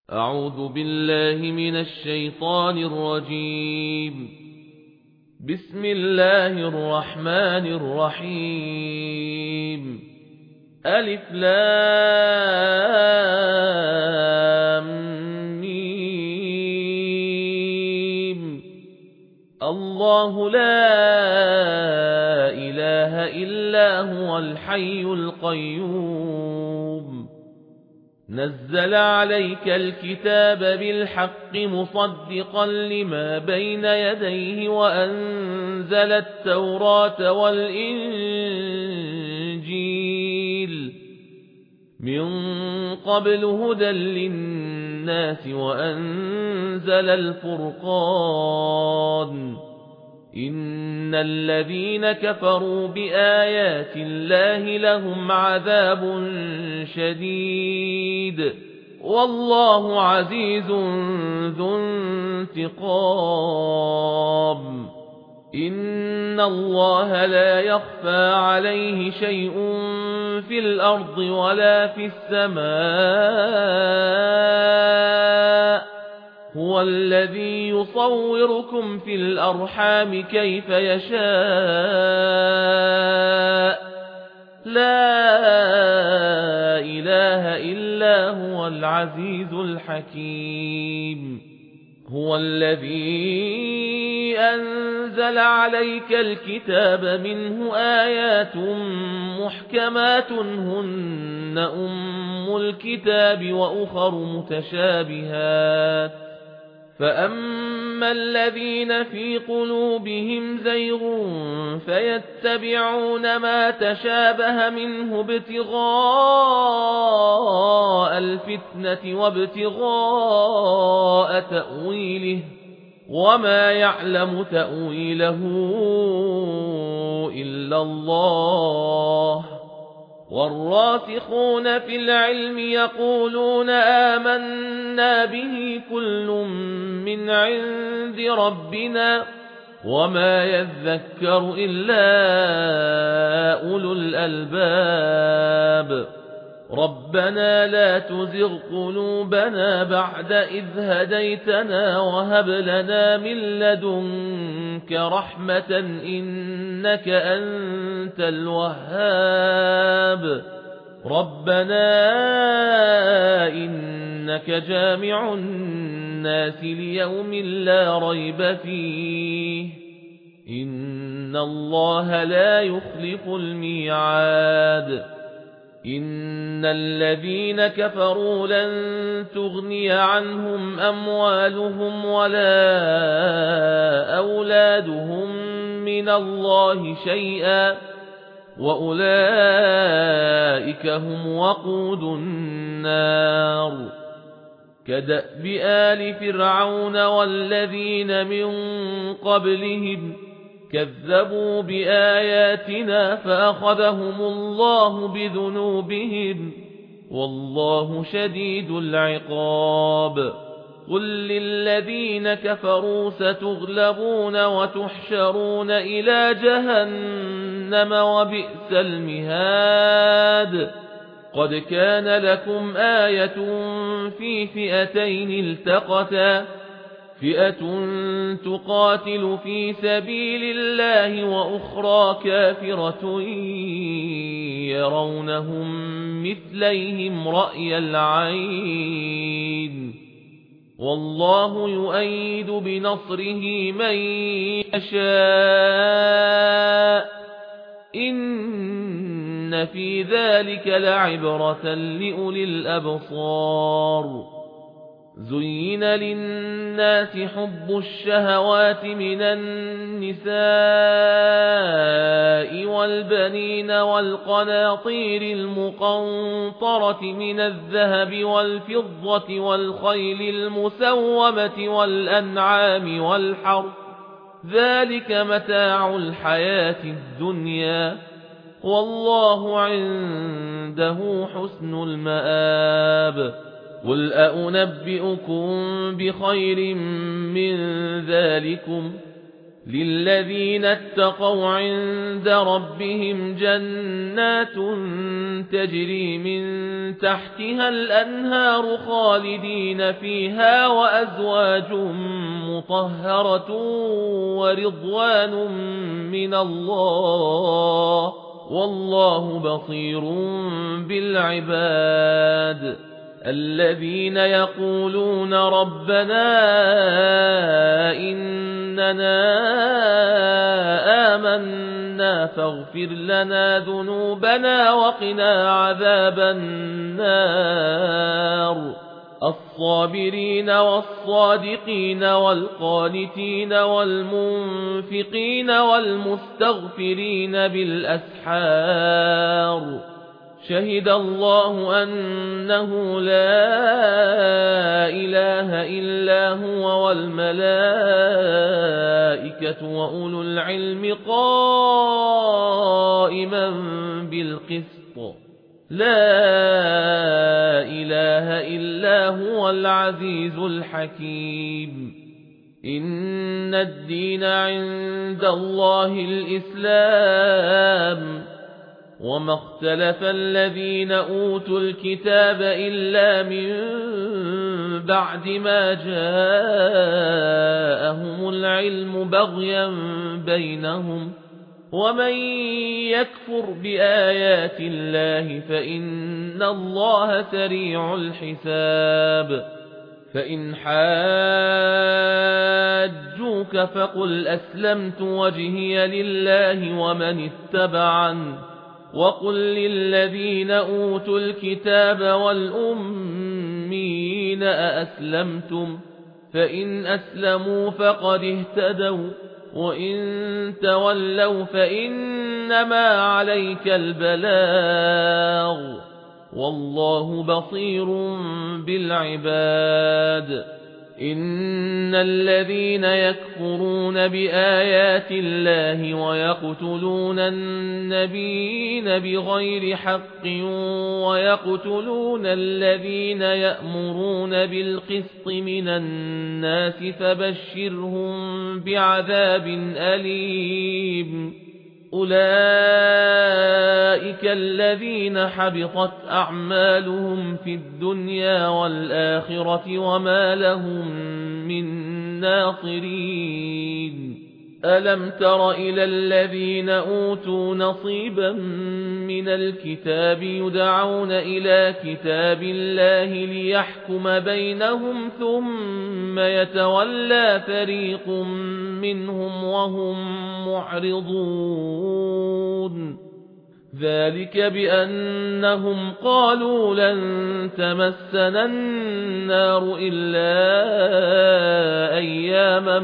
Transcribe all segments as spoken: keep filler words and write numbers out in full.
أعوذ بالله من الشيطان الرجيم. بسم الله الرحمن الرحيم. ألف لام ميم. الله لا إله إلا هو الحي القيوم. نزل عليك الكتاب بالحق مصدقا لما بين يديه وأنزل التوراة والإنجيل من قبل هدى للناس وأنزل الفرقان. إن الذين كفروا بآيات الله لهم عذاب شديد والله عزيز ذو انتقام. إن الله لا يخفى عليه شيء في الأرض ولا في السماء. هو الذي يصوركم في الأرحام كيف يشاء. لا إله إلا هو العزيز الحكيم. هو الذي أنزل عليك الكتاب منه آيات محكمات هن أم الكتاب وأخر متشابهات. فأما الذين في قلوبهم زيغ فيتبعون ما تشابه منه ابتغاء الفتنة وابتغاء تأويله وما يعلم تأويله إلا الله. والراسخون في العلم يقولون آمنا به كل من عند ربنا وما يذكر إلا أولو الألباب. ربنا لا تزغ قلوبنا بعد إذ هديتنا وهب لنا من لدنك رحمة إنك أنت الوهاب. ربنا إنك جامع الناس ليوم لا ريب فيه إن الله لا يخلف الميعاد. إن الذين كفروا لن تغني عنهم أموالهم ولا أولادهم من الله شيئا وأولئك هم وقود النار. كدأب آل فرعون والذين من قبلهم كذبوا بآياتنا فأخذهم الله بذنوبهم والله شديد العقاب. قل للذين كفروا ستغلبون وتحشرون إلى جهنم وبئس المهاد. قد كان لكم آية في فئتين التقتا فئة تقاتل في سبيل الله وأخرى كافرة يرونهم مثليهم رأي العين والله يؤيد بنصره من يشاء. إن في ذلك لعبرة لأولي الأبصار. زين للناس حب الشهوات من النساء والبنين والقناطير المقنطرة من الذهب والفضة والخيل المسومة والأنعام والحرث ذلك متاع الحياة الدنيا والله عنده حسن المآب. قل أنبئكم بخير من ذلكم للذين اتقوا عند ربهم جنات تجري من تحتها الأنهار خالدين فيها وأزواج مطهرة ورضوان من الله والله بصير بالعباد الذين يقولون ربنا إننا آمنا فاغفر لنا ذنوبنا وقنا عذاب النار الصابرين والصادقين والقانتين والمنفقين والمستغفرين بالأسحار شهد الله أنه لا إله إلا هو والملائكة وأولو العلم قائما بالقسط لا إله إلا هو العزيز الحكيم إن الدين عند الله الإسلام وما اختلف الذين أوتوا الكتاب إلا من بعد ما جاءهم العلم بغيا بينهم ومن يكفر بآيات الله فإن الله سريع الحساب فإن حاجوك فقل أسلمت وجهي لله ومن اتبعني وقل للذين أوتوا الكتاب والأمين أأسلمتم فإن أسلموا فقد اهتدوا وإن تولوا فإنما عليك البلاغ والله بصير بالعباد إن الذين يكفرون بآيات الله ويقتلون النبيين بغير حق ويقتلون الذين يأمرون بالقسط من الناس فبشرهم بعذاب أليم أولئك الذين حبطت أعمالهم في الدنيا والآخرة وما لهم من ناصرين ألم تر إلى الذين أوتوا نصيبا من الكتاب يدعون إلى كتاب الله ليحكم بينهم ثم يتولى فريق منهم وهم معرضون ذلك بأنهم قالوا لن تمسنا النار إلا أياما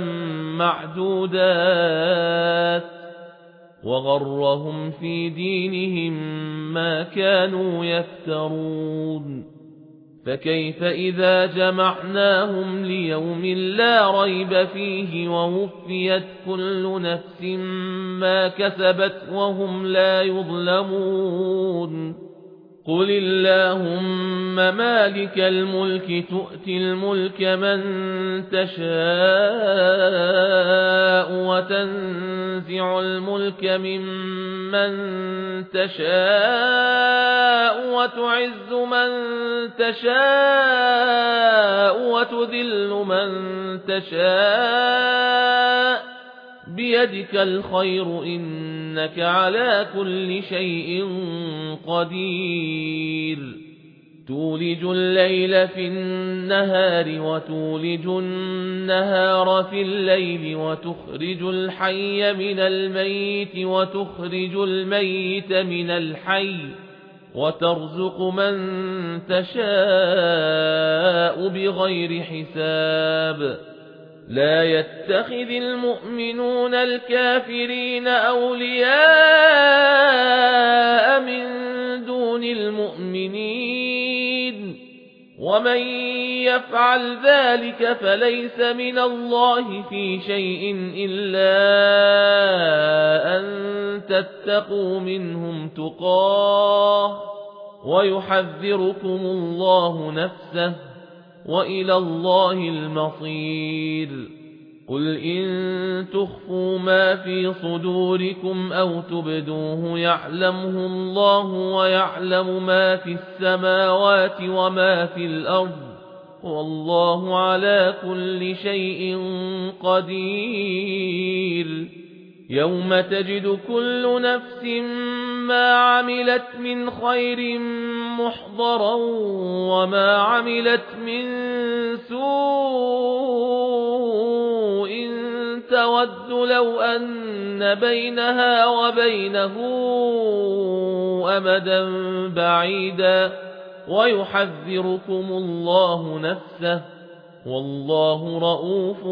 معدودات وغرهم في دينهم ما كانوا يفترون فكيف إذا جمعناهم ليوم لا ريب فيه ووفيت كل نفس ما كسبت وهم لا يظلمون قل اللهم مالك الملك تؤتي الملك من تشاء وتنزع الملك ممن تشاء وتعز من تشاء وتذل من تشاء بيدك الخير إنك على كل شيء قدير تولج الليل في النهار وتولج النهار في الليل وتخرج الحي من الميت وتخرج الميت من الحي وترزق من تشاء بغير حساب لا يتخذ المؤمنون الكافرين أولياء من دون المؤمنين ومن يفعل ذلك فليس من الله في شيء إلا أن تتقوا منهم تقاه ويحذركم الله نفسه وإلى الله المصير قل إن تخفوا ما في صدوركم أو تبدوه يعلمه الله ويعلم ما في السماوات وما في الأرض والله على كل شيء قدير يوم تجد كل نفس ما عملت من خير محضرا وما عملت من سوء تود لو أن بينها وبينه أمدا بعيدا ويحذركم الله نفسه والله رؤوف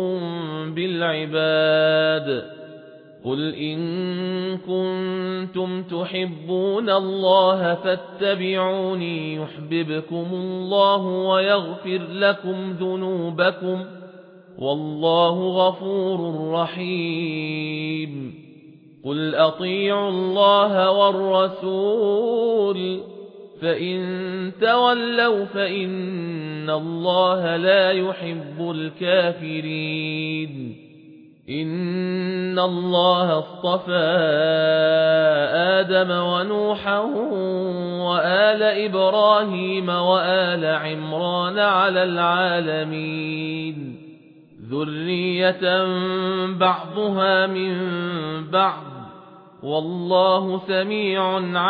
بالعباد قل إن كنتم تحبون الله فاتبعوني يحببكم الله ويغفر لكم ذنوبكم والله غفور رحيم قل أطيعوا الله والرسول فإن تولوا فإن الله لا يحب الكافرين إن الله اصطفى آدم ونوحا وآل إبراهيم وآل عمران على العالمين ذرية بعضها من بعض والله سميع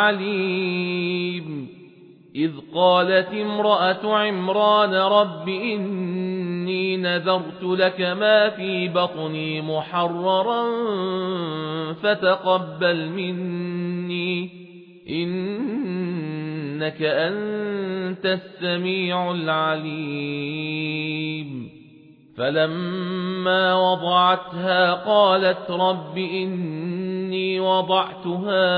عليم إذ قالت امرأة عمران رب إني نذرت لك ما في بطني محررا فتقبل مني إنك أنت السميع العليم فلما وضعتها قالت رب إني وضعتها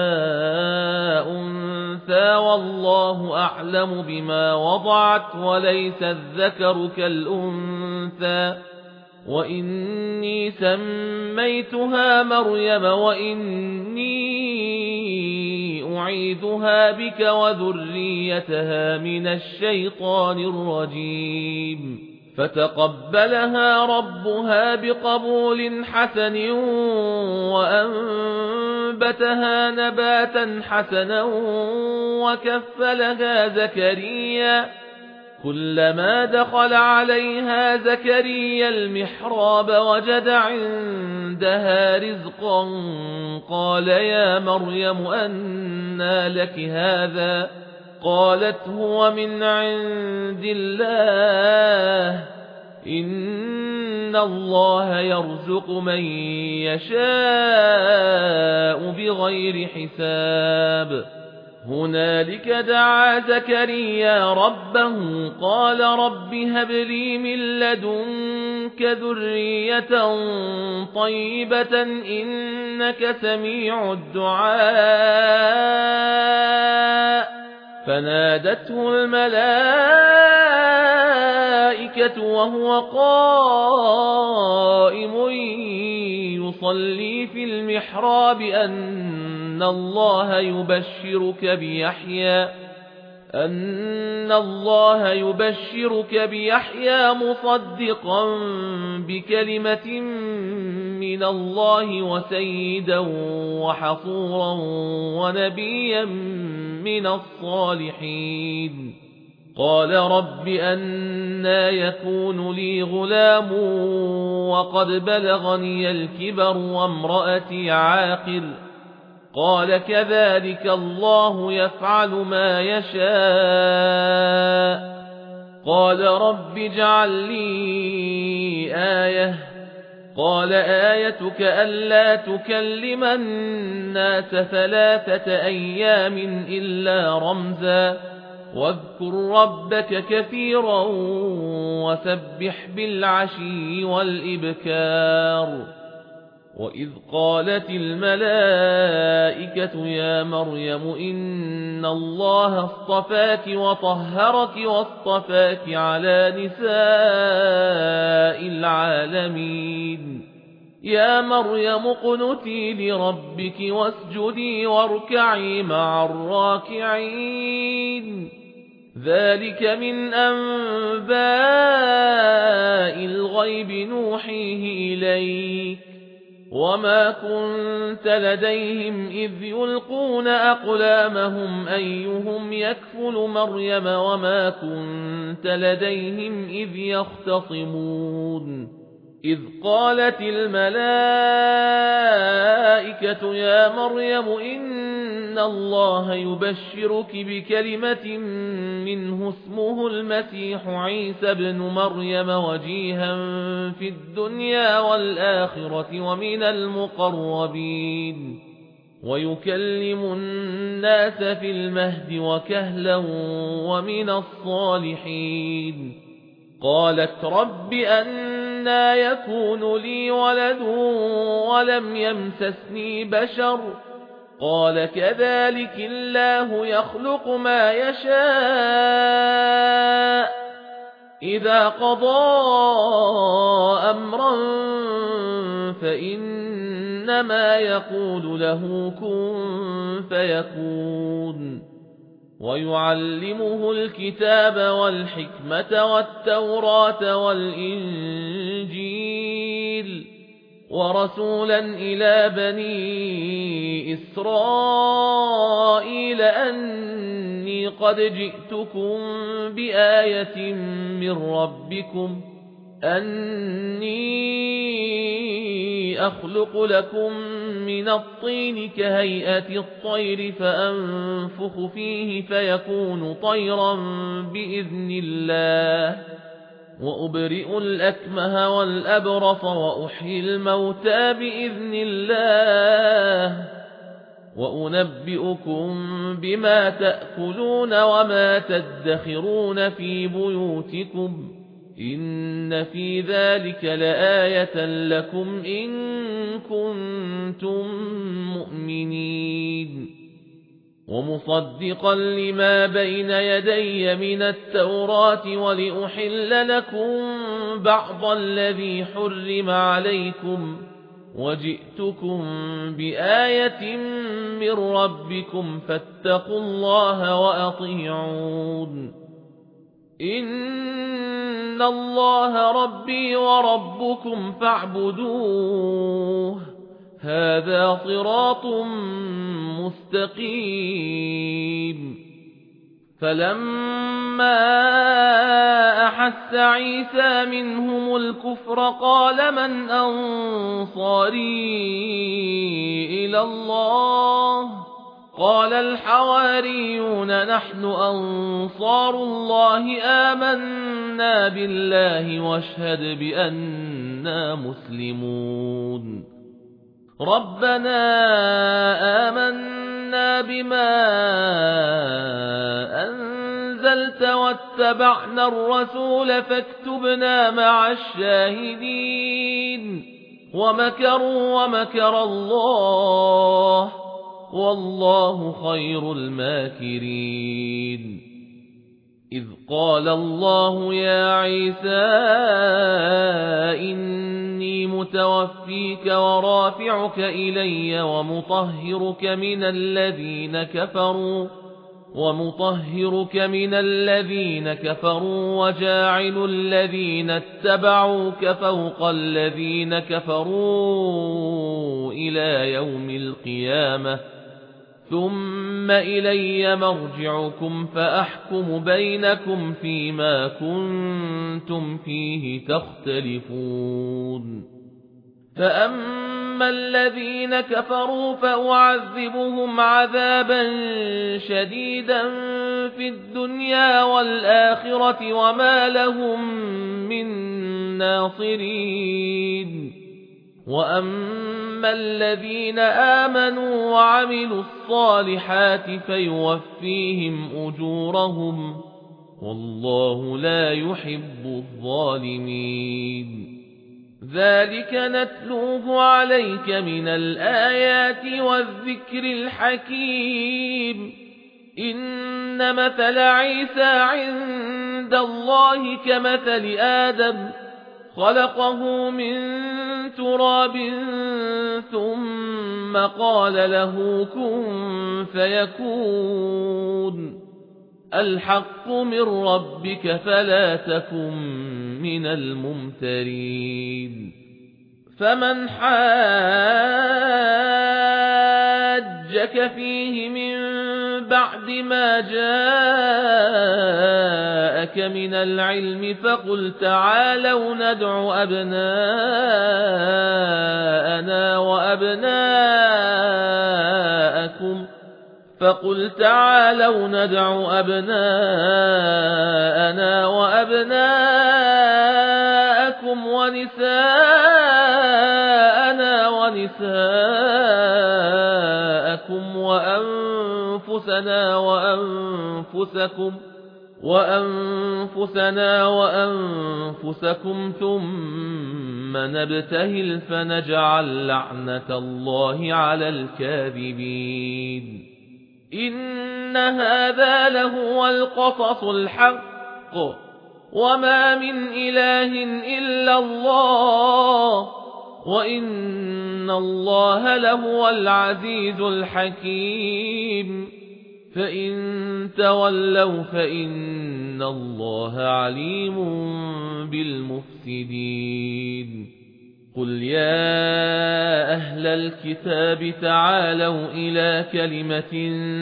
أنثى والله أعلم بما وضعت وليس الذكر كالأنثى وإني سميتها مريم وإني أعيذها بك وذريتها من الشيطان الرجيم فتقبلها ربها بقبول حسن وأنبتها نباتا حسنا وكفلها زكريا كلما دخل عليها زكريا المحراب وجد عندها رزقا قال يا مريم أنى لك هذا قالت هو من عند الله إن الله يرزق من يشاء بغير حساب هنالك دعا زكريا ربه قال رب هب لي من لدنك ذرية طيبة إنك سميع الدعاء فنادته الملائكة وهو قائم يصلي في المحراب أن الله يبشرك بيحيى أن الله يبشرك بيحيى مصدقا بكلمة من الله وسيدا وحصورا ونبيا من الصالحين قال رب أنى يكون لي غلام وقد بلغني الكبر وامرأتي عاقر قال كذلك الله يفعل ما يشاء قال رب اجعل لي آية قال آيتك ألا تكلم الناس ثلاثة أيام إلا رمزا واذكر ربك كثيرا وسبح بالعشي والإبكار وإذ قالت الملائكة يا مريم إن الله اصطفاك وطهرك واصطفاك على نساء العالمين يا مريم اقنتي لربك واسجدي واركعي مع الراكعين ذلك من أنباء الغيب نوحيه وما كنت لديهم إذ يلقون أقلامهم أيهم يكفل مريم وما كنت لديهم إذ يختصمون إذ قالت الملائكة يا مريم إن الله يبشرك بكلمة منه اسمه المسيح عيسى ابن مريم وجيها في الدنيا والآخرة ومن المقربين ويكلم الناس في المهد وكهلا ومن الصالحين قالت رب أنى يكون لي ولد ولم يمسسني بشر قال كذلك الله يخلق ما يشاء إذا قضى أمرا فإنما يقول له كن فيكون ويعلمه الكتاب والحكمة والتوراة والإنجيل ورسولا إلى بني إسرائيل أني قد جئتكم بآية من ربكم أني أخلق لكم من الطين كهيئة الطير فأنفخ فيه فيكون طيرا بإذن الله وأبرئ الأكمه والأبرص وأحيي الموتى بإذن الله وأنبئكم بما تأكلون وما تدخرون في بيوتكم إن في ذلك لآية لكم إن كنتم مؤمنين ومصدقا لما بين يدي من التوراة ولأحل لكم بعض الذي حرم عليكم وجئتكم بآية من ربكم فاتقوا الله وأطيعون إن الله ربي وربكم فاعبدوه هذا صراط مستقيم فلما أحس عيسى منهم الكفر قال من أنصاري إلى الله قال الحواريون نحن أنصار الله آمنا بالله واشهد بأننا مسلمون ربنا آمنا بما أنزلت واتبعنا الرسول فاكتبنا مع الشاهدين ومكروا ومكر الله والله خير الماكرين إذ قال الله يا عيسى إني متوفيك ورافعك إلي ومطهرك من الذين كفروا ومطهرك من الذين كفروا وجاعل الذين اتبعوك فوق الذين كفروا إلى يوم القيامة ثم إلي مرجعكم فأحكم بينكم فيما كنتم فيه تختلفون فأما الذين كفروا فأعذبهم عذابا شديدا في الدنيا والآخرة وما لهم من ناصرين وأما الذين آمنوا وعملوا الصالحات فيوفيهم أجورهم والله لا يحب الظالمين ذلك نتلوه عليك من الآيات والذكر الحكيم إن مثل عيسى عند الله كمثل آدم خلقه من تراب ثم قال له كن فيكون الحق من ربك فلا تكن من الممترين فمن حاجك فيه من بعد ما جاءك من العلم فقل تعالوا ندع أبناءنا وأبناءكم فقل تعالوا ندع أبناءنا وأبناءكم ونساءنا ونساءكم وأنفسنا وأنفسكم وأنفسنا وأنفسكم ثم نبتهل فنجعل لعنة الله على الكاذبين إن هذا لهو القصص الحق وما من إله إلا الله وإن الله لهو العزيز الحكيم فإن تولوا فإن الله عليم بالمفسدين قل يا أهل الكتاب تعالوا إلى كلمة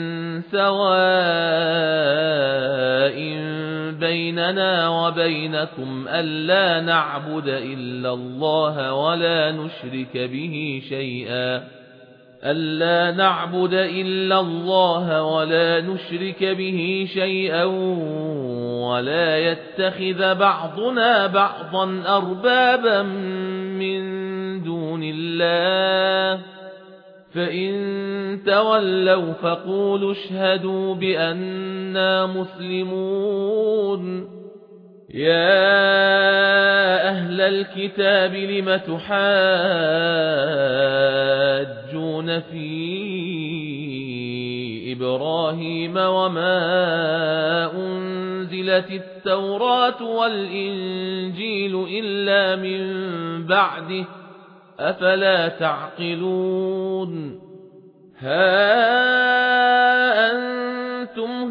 سواء بيننا وبينكم ألا نعبد إلا الله ولا نشرك به شيئا ألا نعبد إلا الله ولا نشرك به شيئا ولا يتخذ بعضنا بعضا أربابا من دون الله فإن تولوا فقولوا اشهدوا بأننا مسلمون يا أهل الكتاب لم تحاجون في إبراهيم وما أنزلت التوراة والإنجيل إلا من بعده أفلا تعقلون ها أنتم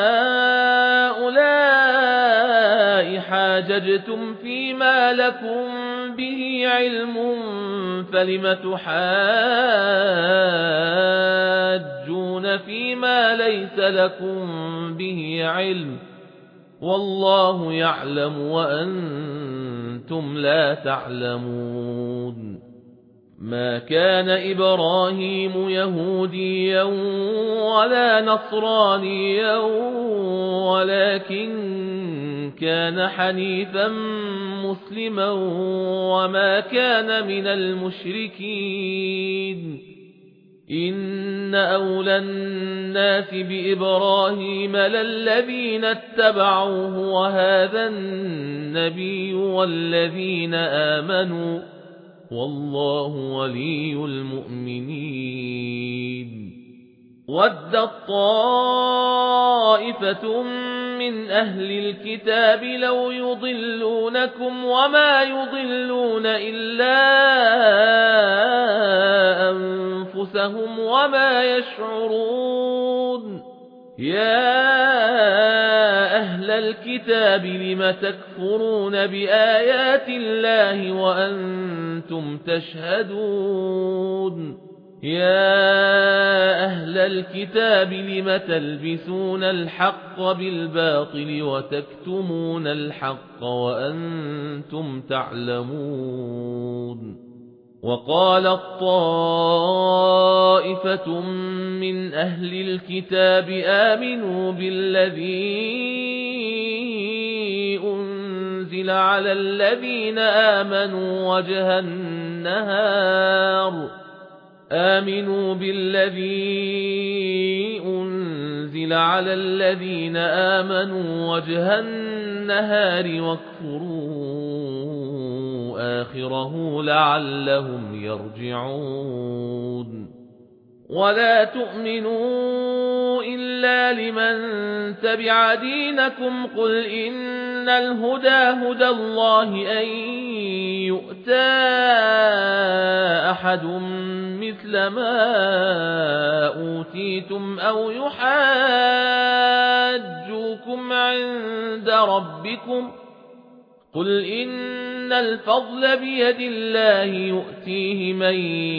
هؤلاء حاججتم فيما لكم به علم فلم تحاجون فيما ليس لكم به علم والله يعلم وأنتم لا تعلمون ما كان إبراهيم يهوديا ولا نصرانيا ولكن كان حنيفا مسلما وما كان من المشركين إن أولى الناس بإبراهيم للذين اتبعوه وهذا النبي والذين آمنوا والله ولي المؤمنين ودت طائفة من أهل الكتاب لو يضلونكم وما يضلون إلا أنفسهم وما يشعرون يا أهل الكتاب لم تكفرون بآيات الله وأنتم تشهدون يا أهل الكتاب لم تلبسون الحق بالباطل وتكتمون الحق وأنتم تعلمون وقالت طائفة من أهل الكتاب آمنوا بالذي أنزل على الذين آمنوا وجه النهار آمنوا بالذي أنزل على الذين آمنوا وجه النهار واكفروا آخره لعلهم يرجعون ولا تؤمنوا إلا لمن تبع دينكم قل إن الهدى هدى الله أن يؤتى أحد مثل ما أوتيتم أو يحاجوكم عند ربكم قل إن الفضل بيد الله يؤتيه من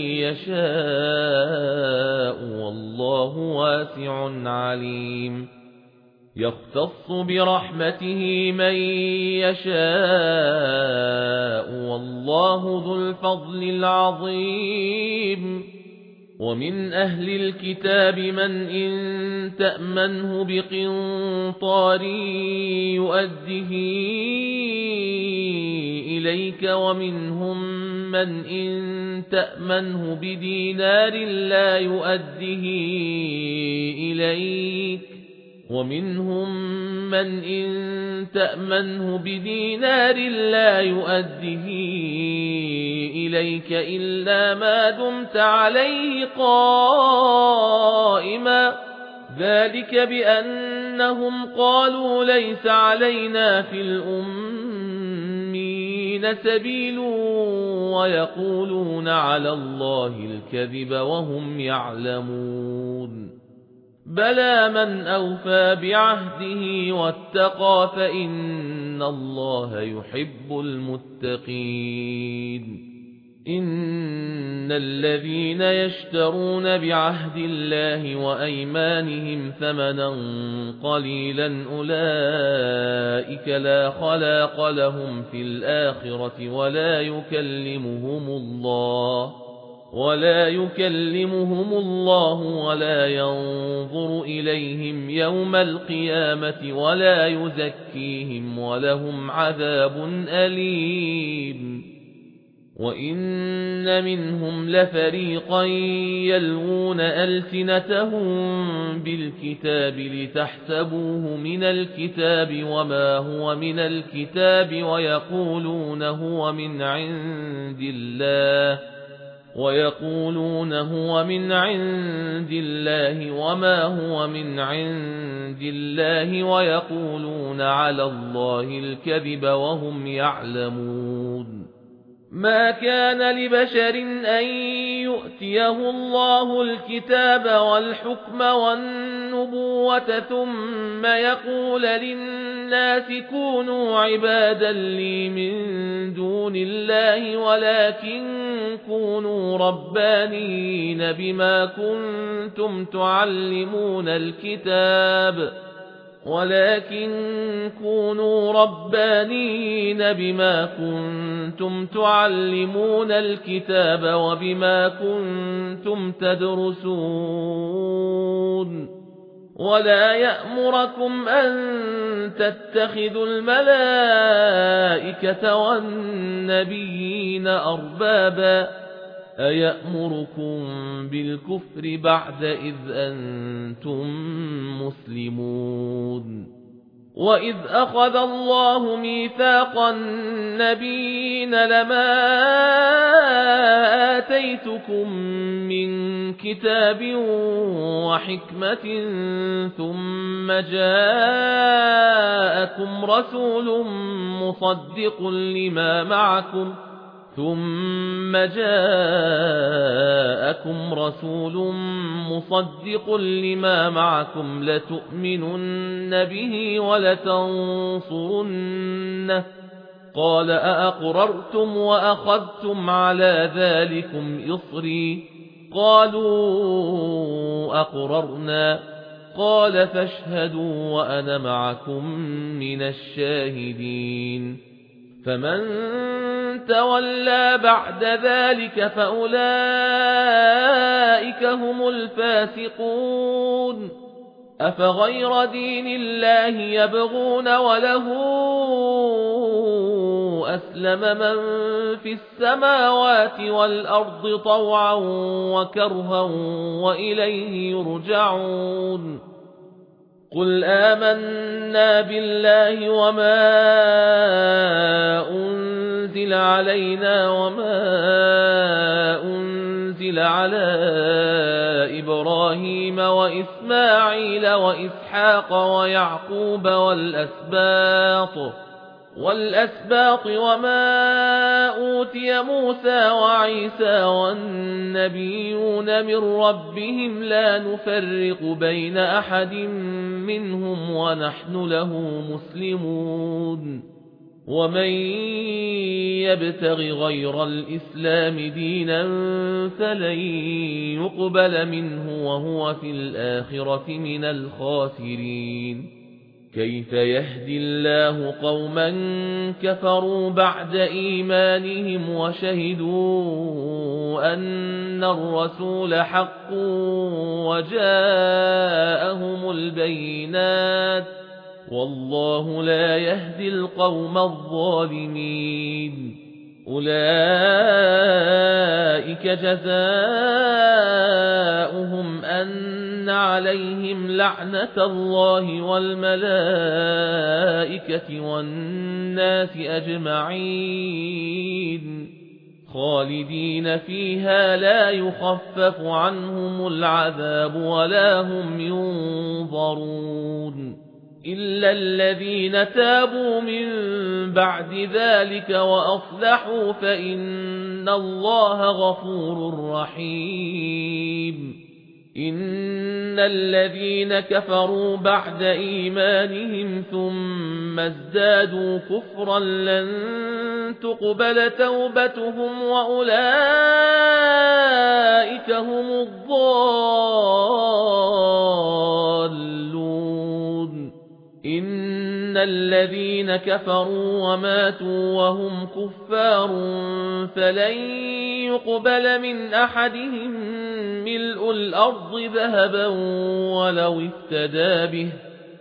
يشاء والله واسع عليم يختص برحمته من يشاء والله ذو الفضل العظيم ومن أهل الكتاب من إن تأمنه بقنطار يؤده إليك ومنهم من إن تأمنه بدينار لا يؤده إليك ومنهم من إن تأمنه بدينار لا يؤده إليك إلا ما دمت عليه قائما ذلك بأنهم قالوا ليس علينا في الأمين سبيل ويقولون على الله الكذب وهم يعلمون بلى من أوفى بعهده واتقى فإن الله يحب المتقين إن الذين يشترون بعهد الله وأيمانهم ثمنا قليلا أولئك لا خلاق لهم في الآخرة ولا يكلمهم الله ولا يكلمهم الله ولا ينظر إليهم يوم القيامة ولا يزكيهم ولهم عذاب أليم وإن منهم لفريقا يلوون ألسنتهم بالكتاب لتحسبوه من الكتاب وما هو من الكتاب ويقولون هو من عند الله ويقولون هو من عند الله وما هو من عند الله ويقولون على الله الكذب وهم يعلمون ما كان لبشر أن يؤتيه الله الكتاب والحكم والنبوة ثم يقول للناس كونوا عبادا لي من دون الله ولكن كونوا ربانين بما كنتم تعلمون الكتاب ولكن كونوا ربانين بما كنتم تعلمون الكتاب وبما كنتم تدرسون ولا يأمركم أن تتخذوا الملائكة والنبيين أربابا أيأمركم بالكفر بعد إذ أنتم مسلمون وإذ أخذ الله ميثاق النبيين لما آتيتكم من كتاب وحكمة ثم جاءكم رسول مصدق لما معكم ثم جاءكم رسول مصدق لما معكم لتؤمنن به ولتنصرنه قال أأقررتم وأخذتم على ذلكم إصري قالوا أقررنا قال فاشهدوا وأنا معكم من الشاهدين فمن تولى بعد ذلك فأولئك هم الفاسقون أفغير دين الله يبغون وله أسلم من في السماوات والأرض طوعا وكرها وإليه يرجعون قل آمنا بالله وما أنزل علينا وما أنزل على إبراهيم وإسماعيل وإسحاق ويعقوب والأسباط والأسباط وما أوتي موسى وعيسى والنبيون من ربهم لا نفرق بين أحد منهم ونحن له مسلمون ومن يبتغ غير الإسلام دينا فلن يقبل منه وهو في الآخرة من الخاسرين كيف يهدي الله قوما كفروا بعد إيمانهم وشهدوا أن الرسول حق وجاءهم البينات والله لا يهدي القوم الظالمين أولئك جزاؤهم أن عليهم لعنة الله والملائكة والناس أجمعين خالدين فيها لا يخفف عنهم العذاب ولا هم ينظرون إلا الذين تابوا من بعد ذلك وأصلحوا فإن الله غفور رحيم إن الذين كفروا بعد إيمانهم ثم ازدادوا كفرا لن تقبل توبتهم وأولئك هم الضالون إن الذين كفروا وماتوا وهم كفار فلن يقبل من أحدهم ملء الأرض ذهبا ولو افتدى به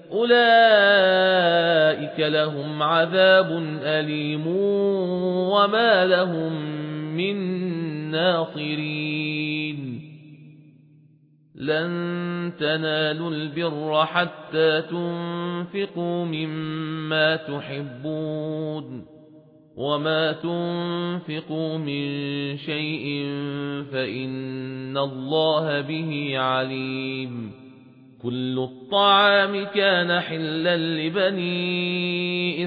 أولئك لهم عذاب أليم وما لهم من ناصرين لن تنالوا البر حتى تنفقوا مما تحبون وما تنفقوا من شيء فإن الله به عليم كل الطعام كان حلا لبني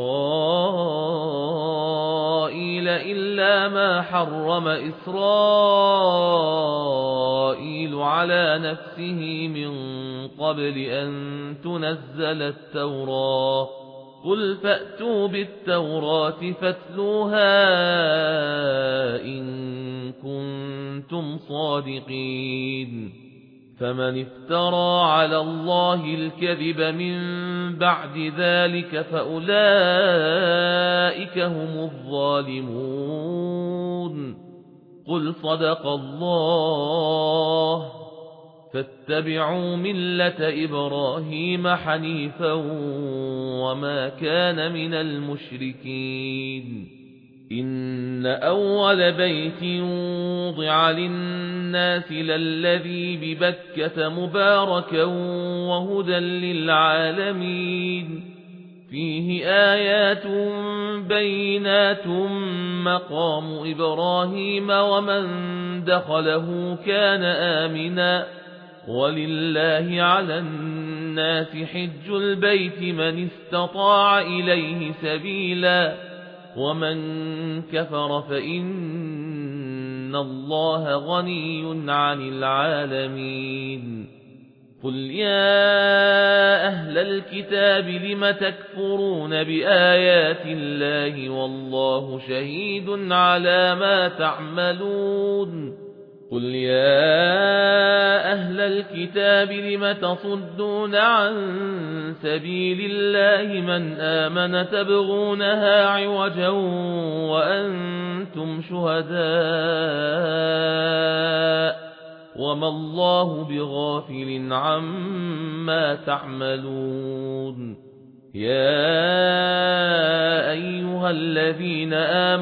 إسرائيل إلا ما حرم إسرائيل على نفسه من قبل أن تنزل التوراة قل فأتوا بالتوراة فاتلوها إن كنتم صادقين فمن افترى على الله الكذب من بعد ذلك فأولئك هم الظالمون قل صدق الله فاتبعوا ملة إبراهيم حنيفا وما كان من المشركين إن أول بيت وضع للناس للذي ببكة مباركا وهدى للعالمين فيه آيات بينات مقام إبراهيم ومن دخله كان آمنا ولله على الناس حج البيت من استطاع إليه سبيلا ومن كفر فإن الله غني عن العالمين قل يا أهل الكتاب لم تكفرون بآيات الله والله شهيد على ما تعملون قل يا أهل الكتاب لم تصدون عن سبيل الله من آمن تبغونها عوجا وأنتم شهداء وما الله بغافل عما تعملون يا أيها الذين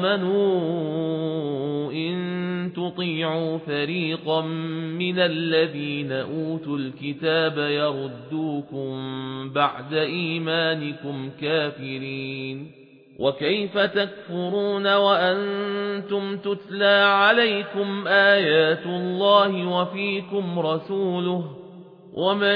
آمنوا إن تطيعوا فريقا من الذين أوتوا الكتاب يردوكم بعد إيمانكم كافرين وكيف تكفرون وأنتم تتلى عليكم آيات الله وفيكم رسوله ومن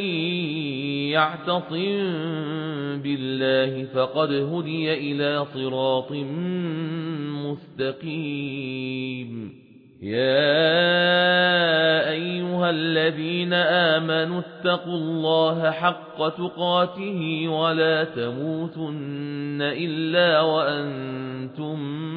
يعتصم بالله فقد هدي إلى صراط مستقيم يا أيها الذين آمنوا اتقوا الله حق تقاته ولا تموتن إلا وأنتم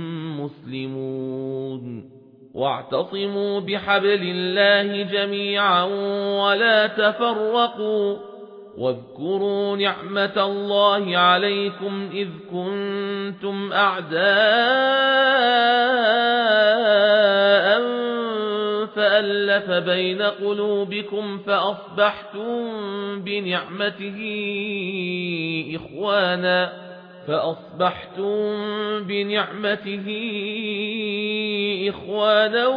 مسلمون واعتصموا بحبل الله جميعا ولا تفرقوا واذكروا نعمة الله عليكم إذ كنتم أعداء فألف بين قلوبكم فأصبحتم بنعمته إخوانا فأصبحتم بنعمته إخوانا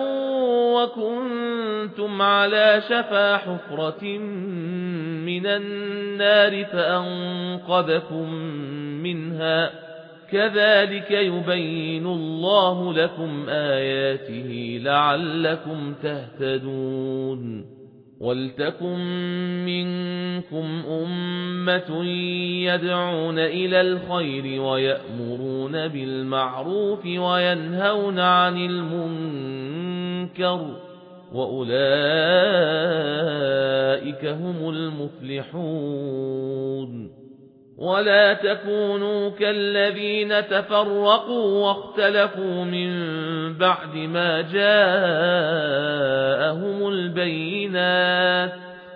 وكنتم على شفا حفرة من النار فأنقذكم منها كذلك يبين الله لكم آياته لعلكم تهتدون ولتكن منكم أمة يدعون إلى الخير ويأمرون بالمعروف وينهون عن المنكر وأولئك هم المفلحون ولا تكونوا كالذين تفرقوا واختلفوا من بعد ما جاءهم البينات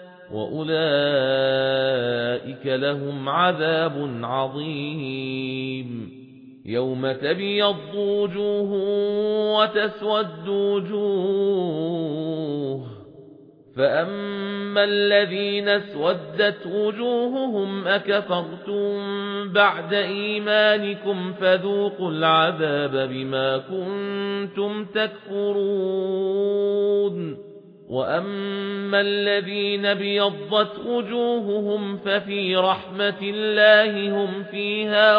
وأولئك لهم عذاب عظيم يوم تبيض وجوه وتسود وجوه فأما الذين اسودت وجوههم أكفرتم بعد إيمانكم فذوقوا العذاب بما كنتم تكفرون وأما الذين بيضت وجوههم ففي رحمة الله هم فيها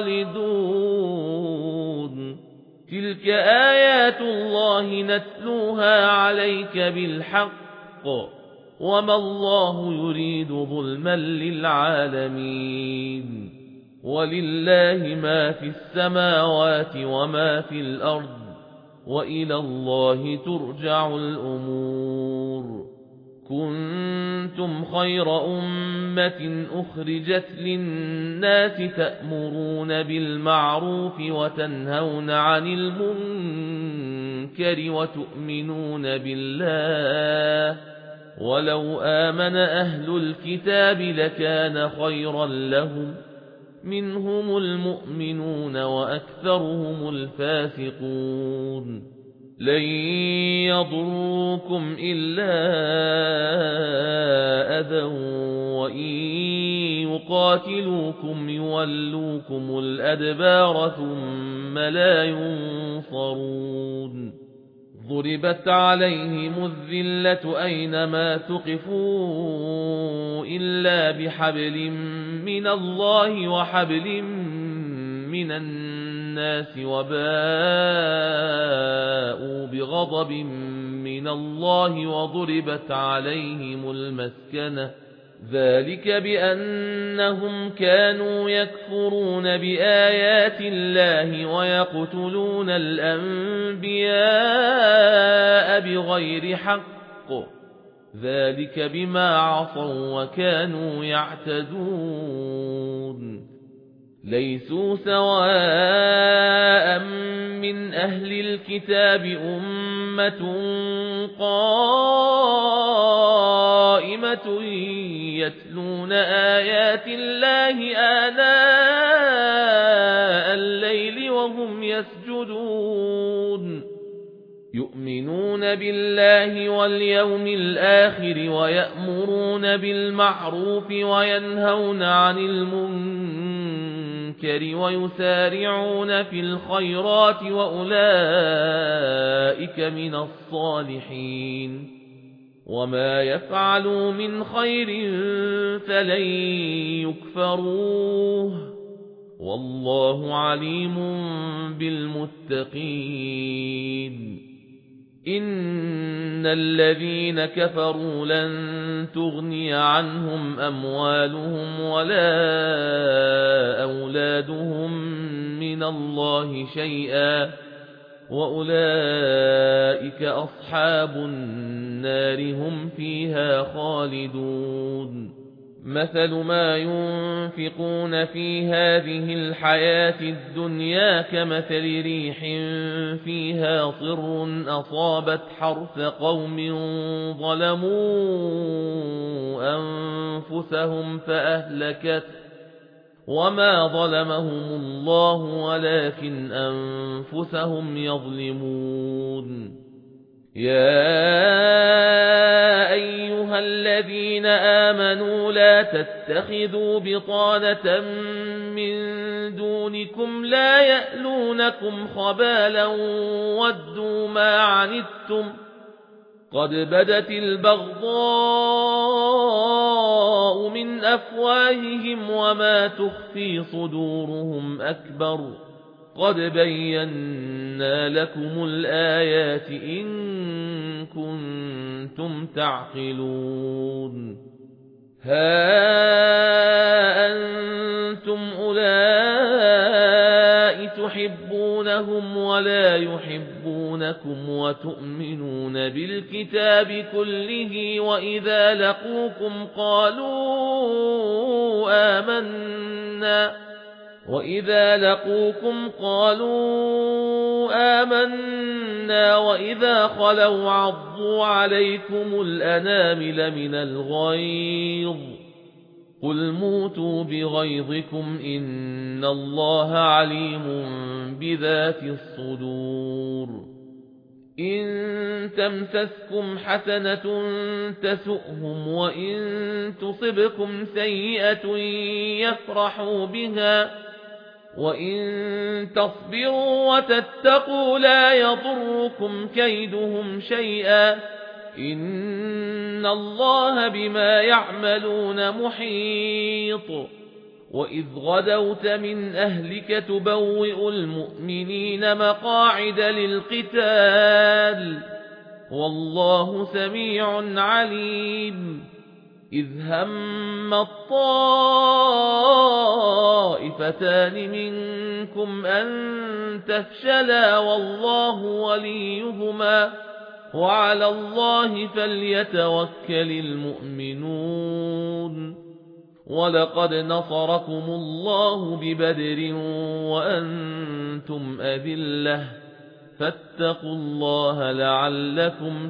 خالدون تلك آيات الله نتلوها عليك بالحق وما الله يريد ظلما للعالمين ولله ما في السماوات وما في الأرض وإلى الله ترجع الأمور كنتم خير أمة أخرجت للناس تأمرون بالمعروف وتنهون عن المنكر وتؤمنون بالله ولو آمن أهل الكتاب لكان خيرا لهم منهم المؤمنون وأكثرهم الفاسقون لن يضروكم إلا أذى وإن يقاتلوكم يولوكم الأدبار ثم لا ينصرون ضربت عليهم الذلة أينما ثقفوا إلا بحبل من الله وحبل من الناس وباءوا بغضب من الله وضربت عليهم المسكنة ذلك بأنهم كانوا يكفرون بآيات الله ويقتلون الأنبياء بغير حق ذلك بما عصوا وكانوا يعتدون ليسوا سواء من أهل الكتاب أمة قائمة يتلون آيات الله آناء الليل وهم يسجدون يؤمنون بالله واليوم الآخر ويأمرون بالمعروف وينهون عن المنكر ويسارعون في الخيرات وأولئك من الصالحين وما يفعلوا من خير فلن يكفروه والله عليم بالمتقين إن الذين كفروا لن تغني عنهم أموالهم ولا أولادهم من الله شيئا وأولئك أصحاب النار هم فيها خالدون مثل ما ينفقون في هذه الحياة الدنيا كمثل ريح فيها صر أصابت حرث قوم ظلموا أنفسهم فأهلكت وما ظلمهم الله ولكن أنفسهم يظلمون يا أيها الذين آمنوا لا تتخذوا بطانة من دونكم لا يألونكم خبالا ودوا ما عنتم قد بدت البغضاء من أفواههم وما تخفي صدورهم أكبر قد بينا لكم الآيات إن كنتم تعقلون ها أنتم أولئك تحبونهم ولا يحبونكم وتؤمنون بالكتاب كله وإذا لقوكم قالوا آمنا وإذا لقوكم قالوا آمنا وإذا خلوا عضوا عليكم الأنامل من الغيظ قل موتوا بغيظكم إن الله عليم بذات الصدور إن تمسسكم حسنة تسؤهم وإن تصبكم سيئة يفرحوا بها وإن تصبروا وتتقوا لا يضركم كيدهم شيئا إن الله بما يعملون محيط وإذ غدوت من أهلك تبوئ المؤمنين مقاعد للقتال والله سميع عليم إذ هم الطائفتان منكم أن تفشلا والله وليهما وعلى الله فليتوكل المؤمنون ولقد نصركم الله ببدر وأنتم أذلة فاتقوا الله لعلكم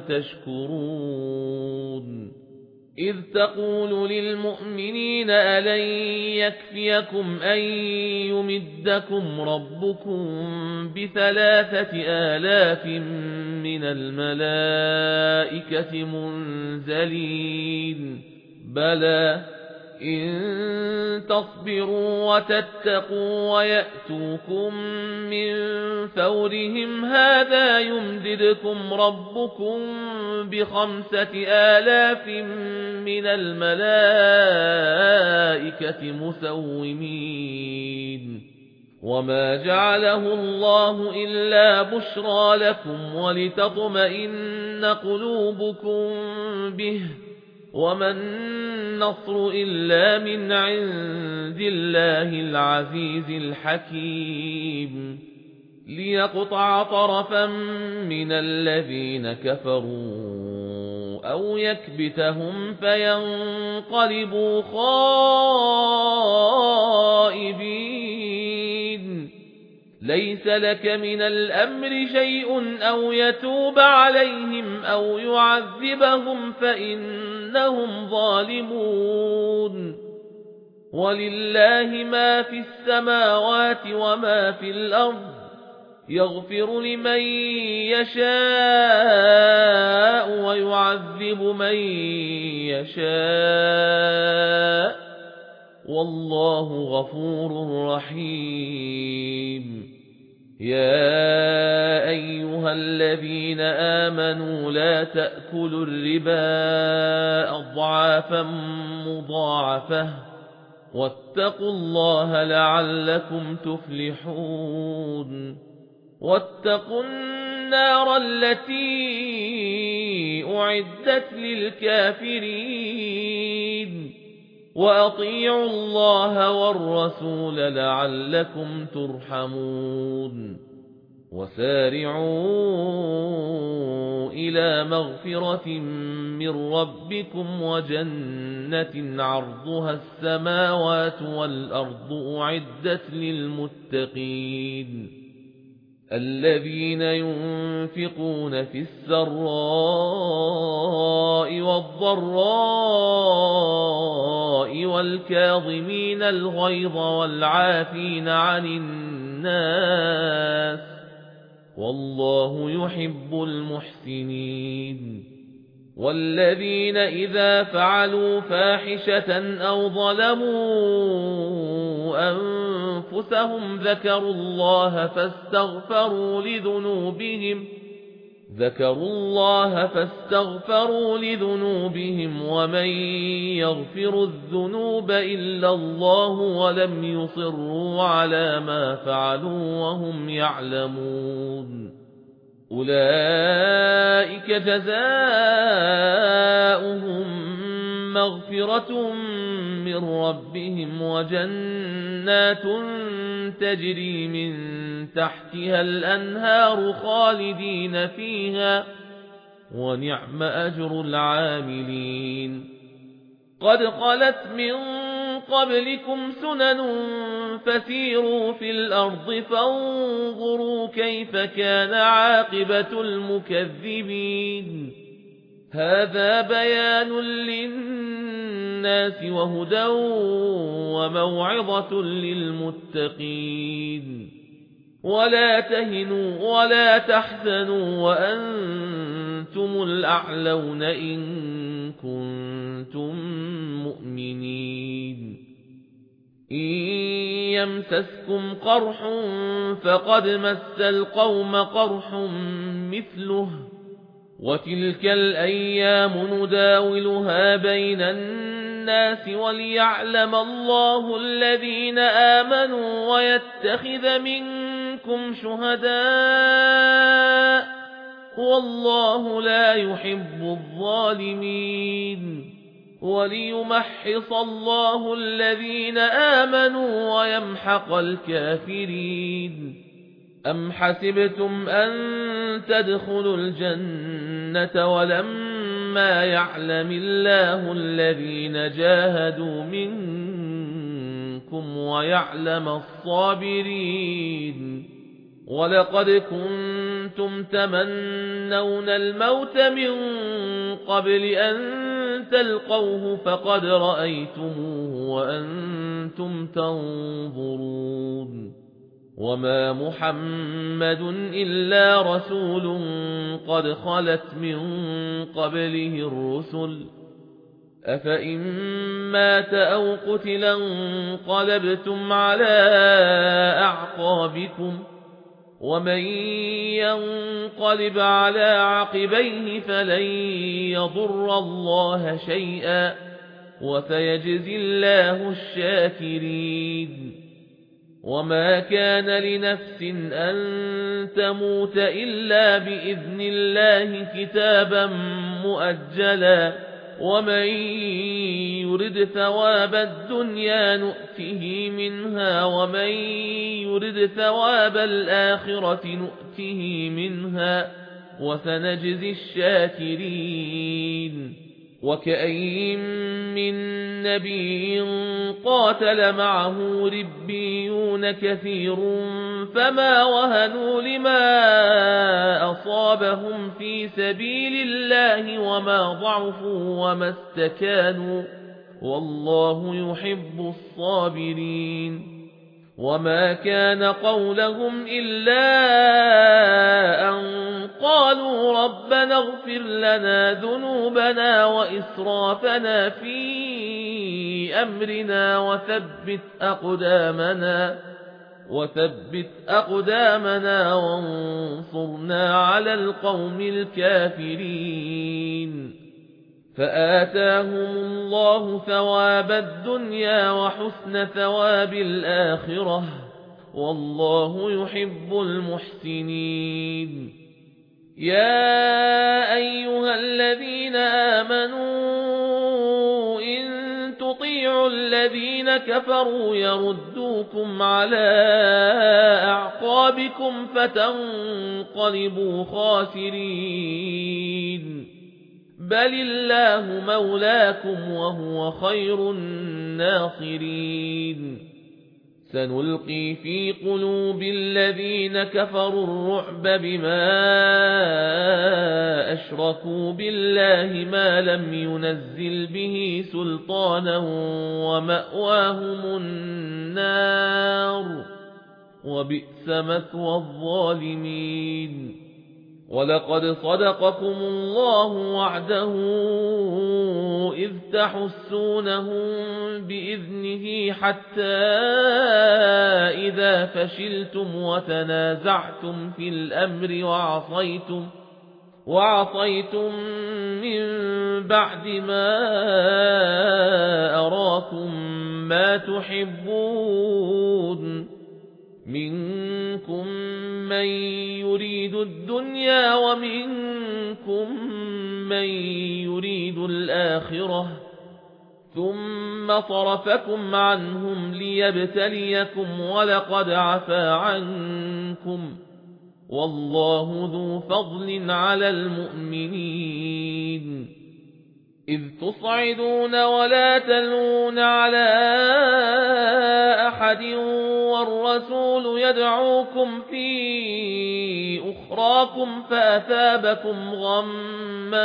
تشكرون إذ تقول للمؤمنين ألن يكفيكم أن يمدكم ربكم بثلاثة آلاف من الملائكة منزلين بلى إن تصبروا وتتقوا ويأتوكم من فورهم هذا يمددكم ربكم بخمسة آلاف من الملائكة مسومين وما جعله الله إلا بشرى لكم ولتطمئن قلوبكم به وما النصر إلا من عند الله العزيز الحكيم ليقطع طرفا من الذين كفروا أو يكبتهم فينقلبوا خائبين ليس لك من الأمر شيء أو يتوب عليهم أو يعذبهم فإنهم ظالمون ولله ما في السماوات وما في الأرض يغفر لمن يشاء ويعذب من يشاء والله غفور رحيم يا أيها الذين آمنوا لا تأكلوا الربا أضعافا مضاعفة واتقوا الله لعلكم تفلحون واتقوا النار التي أعدت للكافرين وأطيعوا الله والرسول لعلكم ترحمون وسارعوا إلى مغفرة من ربكم وجنة عرضها السماوات والأرض أعدت للمتقين الذين ينفقون في السراء والضراء والكاظمين الغيظ والعافين عن الناس والله يحب المحسنين والذين إذا فعلوا فاحشة أو ظلموا أنفسهم ذكروا الله فاستغفروا لذنوبهم ذكروا الله فاستغفروا لذنوبهم ومن يغفر الذنوب إلا الله ولم يصروا على ما فعلوا وهم يعلمون أولئك جزاؤهم مغفرة من ربهم وجنات تجري من تحتها الأنهار خالدين فيها ونعم أجر العاملين قد خلت من قبلكم سنن فسيروا في الأرض فانظروا كيف كان عاقبة المكذبين هذا بيان للناس وهدى وموعظة للمتقين ولا تهنوا ولا تحزنوا وأنتم الأعلون إن كنتم مؤمنين إن يمسسكم قرح فقد مس القوم قرح مثله وتلك الأيام نداولها بين الناس وليعلم الله الذين آمنوا ويتخذ منكم شهداء والله لا يحب الظالمين وليمحص الله الذين آمنوا ويمحق الكافرين أم حسبتم أن تدخلوا الجنة ولما يعلم الله الذين جاهدوا منكم ويعلم الصابرين ولقد كنتم تمنون الموت من قبل أن تلقوه فقد رأيتموه وأنتم تنظرون وما محمد إلا رسول قد خلت من قبله الرسل أفإن مات أو قتلا انقلبتم على أعقابكم ومن ينقلب على عقبيه فلن يضر الله شيئا وسيجزي الله الشاكرين وما كان لنفس أن تموت إلا بإذن الله كتابا مؤجلا ومن يرد ثواب الدنيا نؤته منها ومن يرد ثواب الآخرة نؤته منها وسنجزي الشاكرين وكأين من نبي قاتل معه ربيون كثير فما وهنوا لما أصابهم في سبيل الله وما ضعفوا وما استكانوا والله يحب الصابرين وما كان قولهم إلا أن قالوا ربنا اغفر لنا ذنوبنا وإسرافنا في أمرنا وثبت أقدامنا وثبت أقدامنا وانصرنا على القوم الكافرين فآتاهم الله ثواب الدنيا وحسن ثواب الآخرة والله يحب المحسنين يا أيها الذين آمنوا إن تطيعوا الذين كفروا يردوكم على أعقابكم فتنقلبوا خاسرين بل الله مولاكم وهو خير الناصرين سنلقي في قلوب الذين كفروا الرعب بما أشركوا بالله ما لم ينزل به سلطانا ومأواهم النار وبئس مثوى الظالمين ولقد صدقكم الله وعده إذ تحسونهم بإذنه حتى إذا فشلتم وتنازعتم في الأمر وعصيتم وعصيتم من بعد ما أراكم ما تحبون منكم من يريد الدنيا ومنكم من يريد الآخرة ثم صرفكم عنهم ليبتليكم ولقد عفا عنكم والله ذو فضل على المؤمنين إذ تصعدون ولا تلون على أحد والرسول يدعوكم في أخراكم فأثابكم غما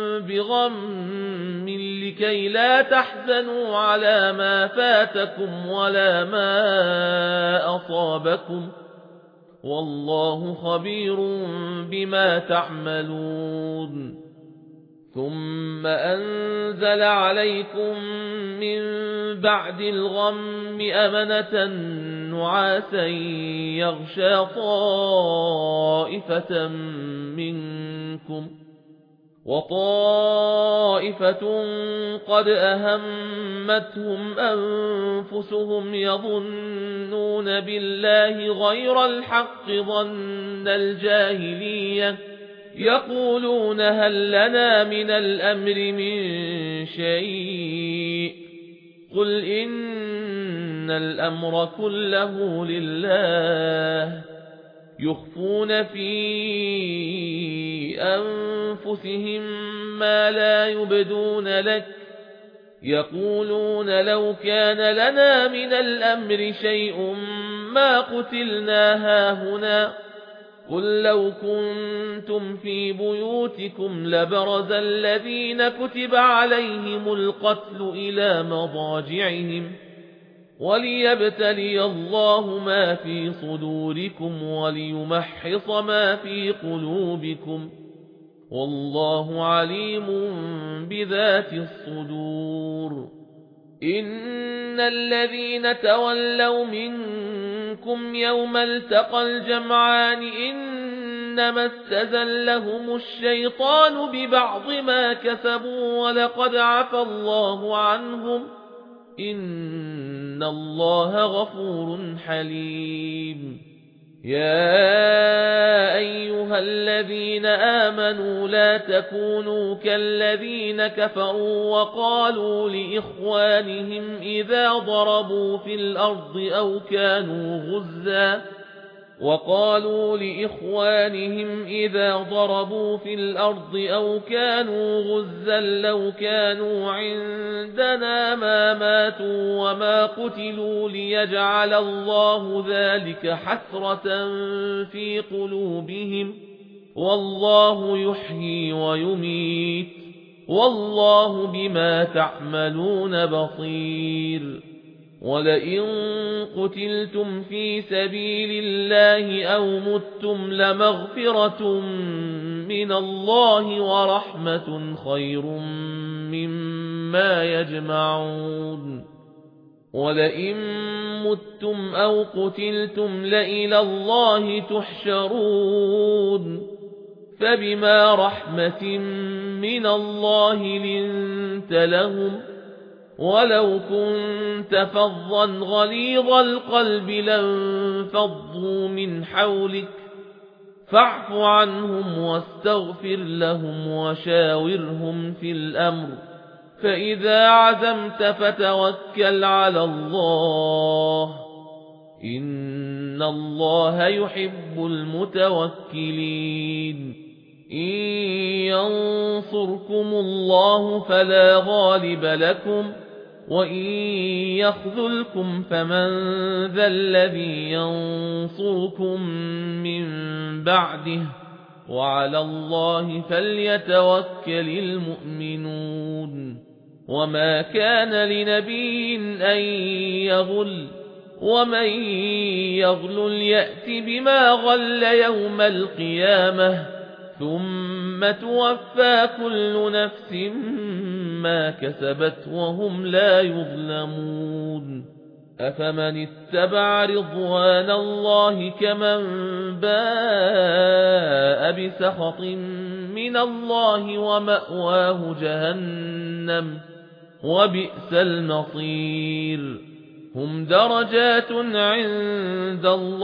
بغم لكي لا تحزنوا على ما فاتكم ولا ما أصابكم والله خبير بما تعملون ثم أنزل عليكم من بعد الغم أمنة نعاسا يغشى طائفة منكم وطائفة قد أهمتهم أنفسهم يظنون بالله غير الحق ظن الجاهلية يقولون هل لنا من الأمر من شيء قل إن الأمر كله لله يخفون في أنفسهم ما لا يبدون لك يقولون لو كان لنا من الأمر شيء ما قتلنا هاهنا قل لو كنتم في بيوتكم لبرز الذين كتب عليهم القتل إلى مضاجعهم وليبتلي الله ما في صدوركم وليمحص ما في قلوبكم والله عليم بذات الصدور إن الذين تولوا منكم يوم التقى الجمعان إنما استزلهم الشيطان ببعض ما كسبوا ولقد عفى الله عنهم إن الله غفور حليم يا أيها الذين آمنوا لا تكونوا كالذين كفروا وقالوا لإخوانهم إذا ضربوا في الأرض أو كانوا غزا وقالوا لإخوانهم إذا ضربوا في الأرض أو كانوا غزا لو كانوا عندنا ما ماتوا وما قتلوا ليجعل الله ذلك حسرة في قلوبهم والله يحيي ويميت والله بما تعملون بصير ولئن قتلتم في سبيل الله أو متم لمغفرة من الله ورحمة خير مما يجمعون ولئن متم أو قتلتم لإلى الله تحشرون فبما رحمة من الله لنت لهم ولو كنت فظا غليظ القلب لانفضوا من حولك فاعف عنهم واستغفر لهم وشاورهم في الأمر فإذا عزمت فتوكل على الله إن الله يحب المتوكلين إن ينصركم الله فلا غالب لكم وإن يخذلكم فمن ذا الذي ينصركم من بعده وعلى الله فليتوكل المؤمنون وما كان لنبي أن يغل ومن يغل يأت بما غل يوم القيامة ثم توفى كل نفس ما كسبت وهم لا يظلمون أفمن اتبع رضوان الله كمن باء بسخط من الله ومأواه جهنم وبئس المصير هم درجات عند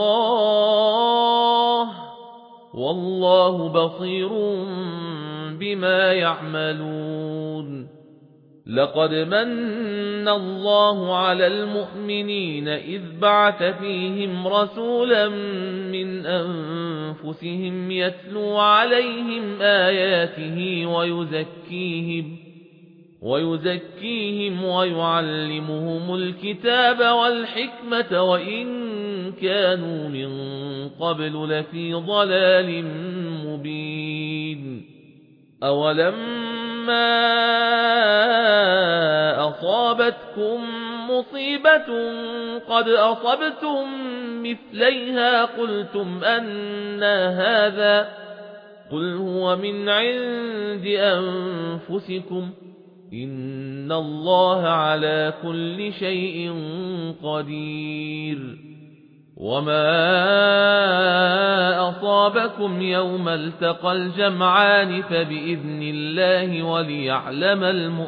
الله والله بصير بما يعملون لقد من الله على المؤمنين إذ بعث فيهم رسولا من أنفسهم يتلو عليهم آياته ويزكيهم ويزكيهم ويعلمهم الكتاب والحكمة وإن كانوا من قبل لفي ضلال مبين أولما أصابتكم مصيبة قد أصبتم مثليها قلتم أنى هذا قل هو من عند أنفسكم إن الله على كل شيء قدير وما أصابكم يوم التقى الجمعان فبإذن الله وليعلم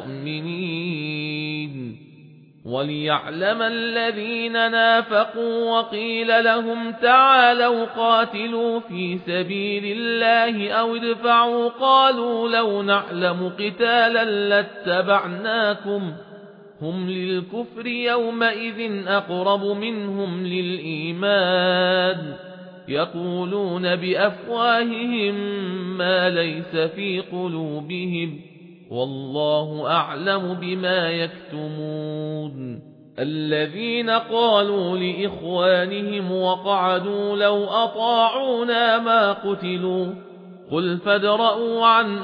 المؤمنين وليعلم الذين نافقوا وقيل لهم تعالوا قاتلوا في سبيل الله أو ادفعوا قالوا لو نعلم قتالا لاتبعناكم هم للكفر يومئذ أقرب منهم للإيمان يقولون بأفواههم ما ليس في قلوبهم والله أعلم بما يكتمون الذين قالوا لإخوانهم وقعدوا لو أطاعونا ما قتلوا قل فادرءوا عن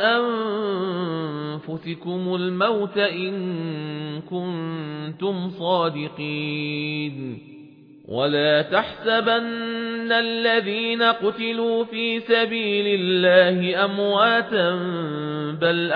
أنفسكم الموت إن كنتم صادقين ولا تحسبن الذين قتلوا في سبيل الله أمواتا بل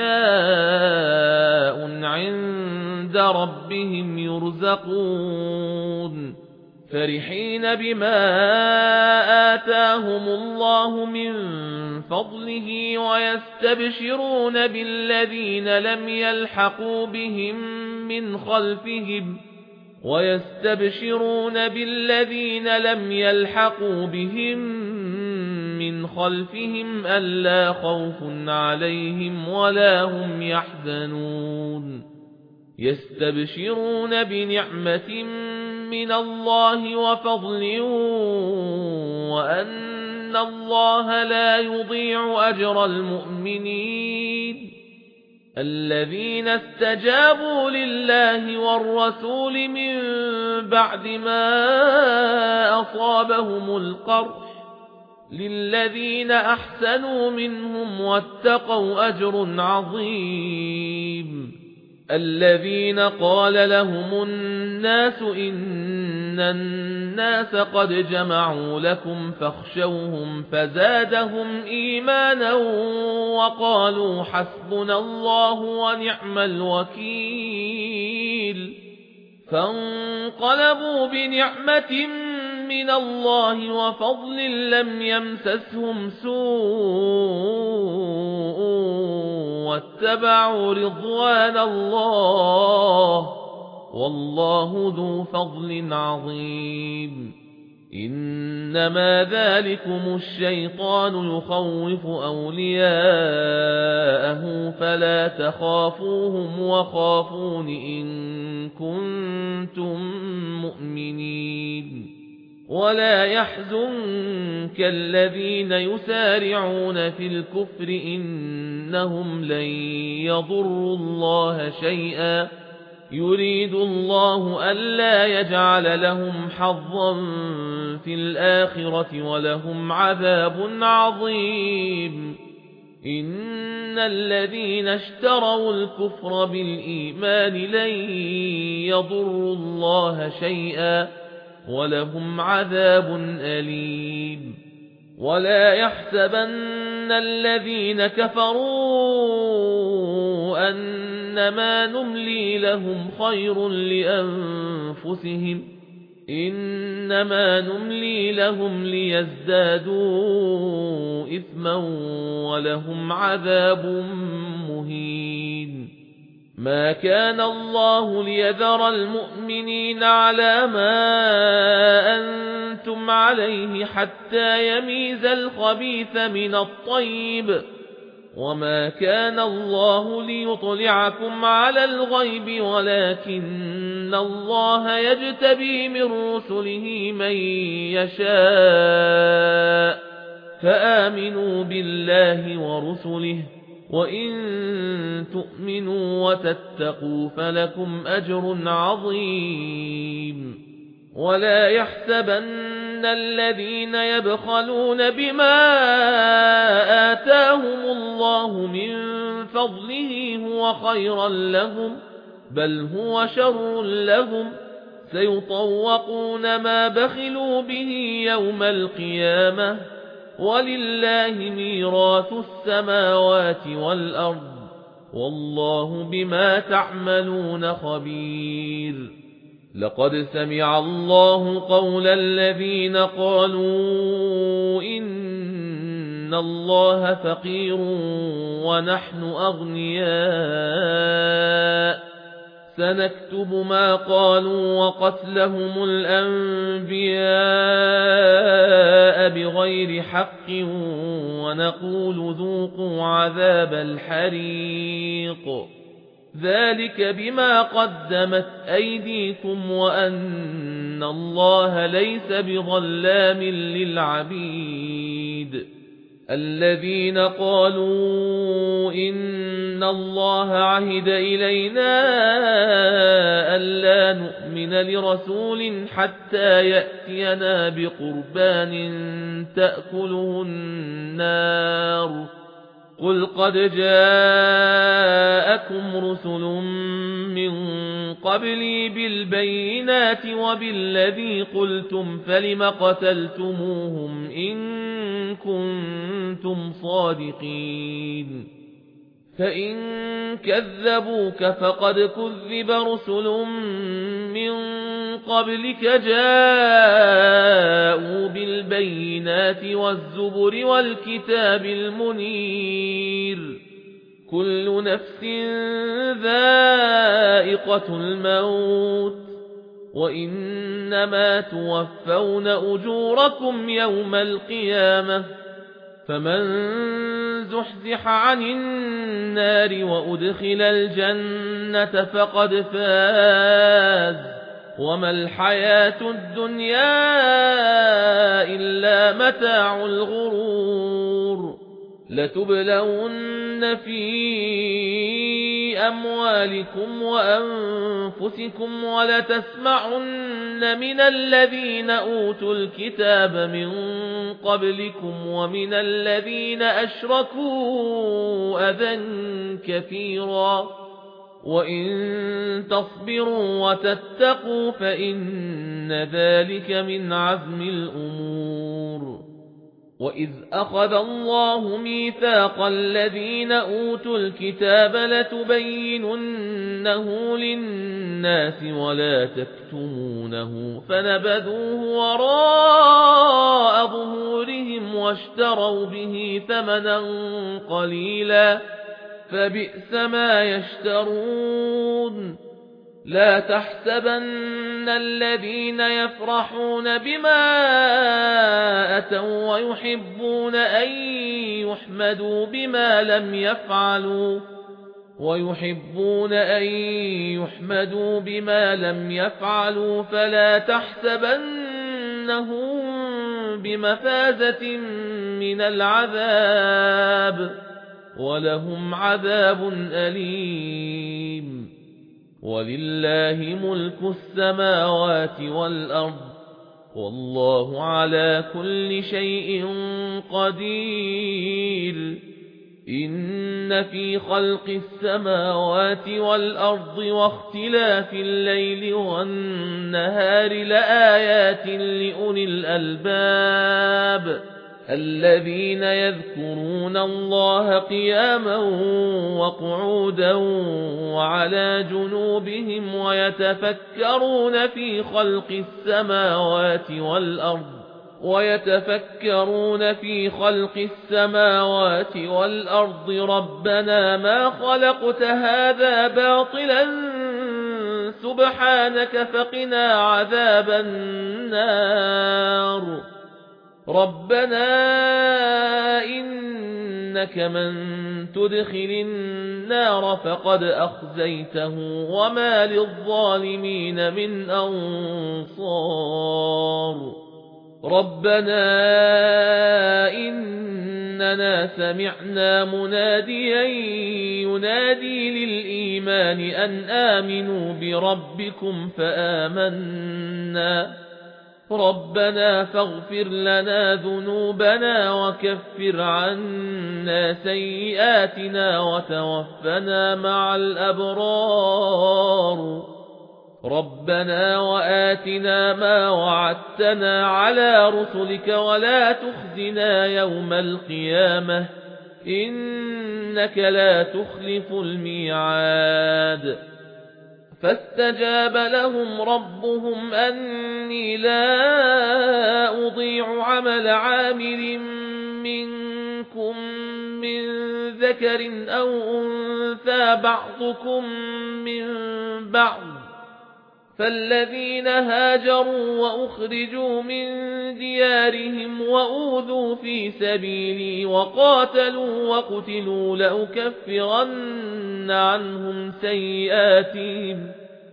أحياء عند ربهم يرزقون فرحين بما آتاهم الله من فضله ويستبشرون بالذين لم يلحقوا بهم من خلفهم ويستبشرون بالذين لم يلحقوا بهم من خلفهم ألا خوف عليهم ولا هم يحزنون يستبشرون بنعمة من الله وفضل وأن الله لا يضيع أجر المؤمنين الذين استجابوا لله والرسول من بعد ما أصابهم القرح للذين أحسنوا منهم واتقوا أجر عظيم الذين قال لهم الناس إن الناس قد جمعوا لكم فاخشوهم فزادهم إيمانا وقالوا حسبنا الله ونعم الوكيل فانقلبوا بنعمة من الله وفضل لم يمسسهم سوء واتبعوا رضوان الله والله ذو فضل عظيم إنما ذلكم الشيطان يخوف أولياءه فلا تخافوهم وخافون إن كنتم مؤمنين ولا يحزنك الذين يسارعون في الكفر إنهم لن يضروا الله شيئا يريد الله ألا يجعل لهم حظا في الآخرة ولهم عذاب عظيم إن الذين اشتروا الكفر بالإيمان لن يضروا الله شيئا ولهم عذاب أليم ولا يحسبن الذين كفروا أنما نملي لهم خير لأنفسهم إنما نملي لهم ليزدادوا إثما ولهم عذاب مهين ما كان الله ليذر المؤمنين على ما أنتم عليه حتى يميز الخبيث من الطيب وما كان الله ليطلعكم على الغيب ولكن الله يجتبي من رسله من يشاء فآمنوا بالله ورسله وإن تؤمنوا وتتقوا فلكم أجر عظيم ولا يحسبن الذين يبخلون بما آتاهم الله من فضله هو خيرا لهم بل هو شر لهم سيطوقون ما بخلوا به يوم القيامة ولله ميراث السماوات والأرض والله بما تعملون خبير لقد سمع الله قول الذين قالوا إن الله فقير ونحن أغنياء سنكتب ما قالوا وقتلهم الأنبياء بغير حق ونقول ذوقوا عذاب الحريق ذلك بما قدمت أيديكم وأن الله ليس بظلام للعبيد الذين قالوا إن الله عهد إلينا ألا نؤمن لرسول حتى يأتينا بقربان تأكله النار قل قد جاءكم رسل من قبلي بالبينات وبالذي قلتم فلم قتلتموهم إن كنتم صادقين فإن كذبوك فقد كذب رسل من قبلك جاءوا بالبينات والزبر والكتاب المنير كل نفس ذائقة الموت وإنما توفون أجوركم يوم القيامة فمن زحزح عن النار وأدخل الجنة فقد فاز وما الحياة الدنيا إلا متاع الغرور لتبلون في أموالكم وأنفسكم ولتسمعن من الذين أوتوا الكتاب من قبلكم ومن الذين أشركوا أذى كثيرا وإن تصبروا وتتقوا فإن ذلك من عزم الأمور وإذ أخذ الله ميثاق الذين أوتوا الكتاب لتبيننه للناس ولا تكتمونه فنبذوه وراء ظهورهم واشتروا به ثمنا قليلا فبئس ما يشترون لا تحسبن الذين يفرحون بما أتوا ويحبون أن يحمدوا بما لم يفعلوا ويحبون أن يحمدوا بما لم يفعلوا فلا تحسبنهم بمفازة من العذاب ولهم عذاب أليم ولله ملك السماوات والأرض والله على كل شيء قدير إن في خلق السماوات والأرض واختلاف الليل والنهار لآيات لأولي الألباب الذين يذكرون الله قياما وقعودا وعلى جنوبهم ويتفكرون في خلق السماوات والأرض ويتفكرون في خلق السماوات والأرض ربنا ما خلقت هذا باطلا سبحانك فقنا عذاب النار ربنا إنك من تدخل النار فقد أخزيته وما للظالمين من أنصار ربنا إننا سمعنا مناديا ينادي للإيمان أن آمنوا بربكم فآمنا ربنا فاغفر لنا ذنوبنا وكفر عنا سيئاتنا وتوفنا مع الأبرار ربنا وآتنا ما وعدتنا على رسلك ولا تخزنا يوم القيامة إنك لا تخلف الميعاد فاستجاب لهم ربهم أني لا أضيع عمل عامل منكم من ذكر أو أنثى بعضكم من بعض فالذين هاجروا وأخرجوا من ديارهم وأوذوا في سبيلي وقاتلوا وقتلوا لأكفرن عنهم سيئاتهم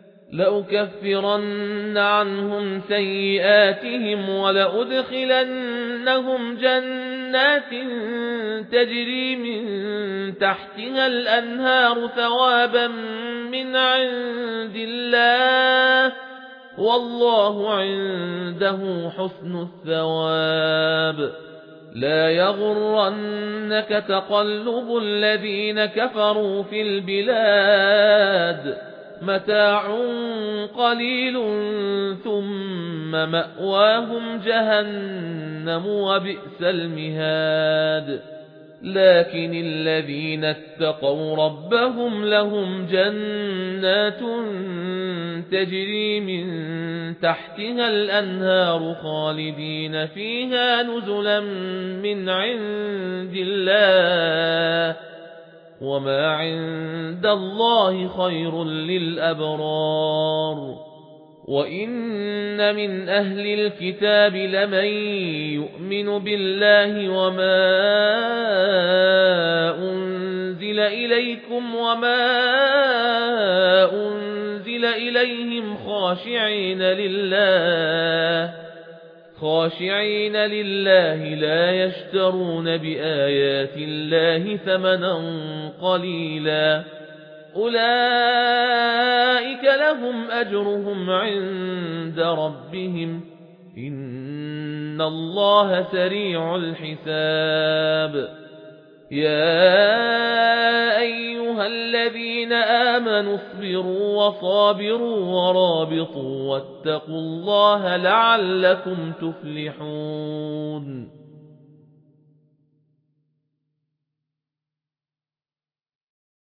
لأكفرن عنهم سيئاتهم ولأدخلنهم جنات تجري من تحتها الأنهار ثوابا من عند الله والله عنده حسن الثواب لا يغرنك تقلب الذين كفروا في البلاد متاع قليل ثم مأواهم جهنم وبئس المهاد لكن الذين اتقوا ربهم لهم جنات تجري من تحتها الأنهار خالدين فيها نزلا من عند الله وما عند الله خير للأبرار وإن من أهل الكتاب لمن يؤمن بالله وما أنزل إليكم وما أنزل إليهم خاشعين لله خاشعين لله لا يشترون بآيات الله ثمنا قليلا أولئك لهم أجرهم عند ربهم إن الله سريع الحساب يا أيها الذين آمنوا اصبروا وصابروا ورابطوا واتقوا الله لعلكم تفلحون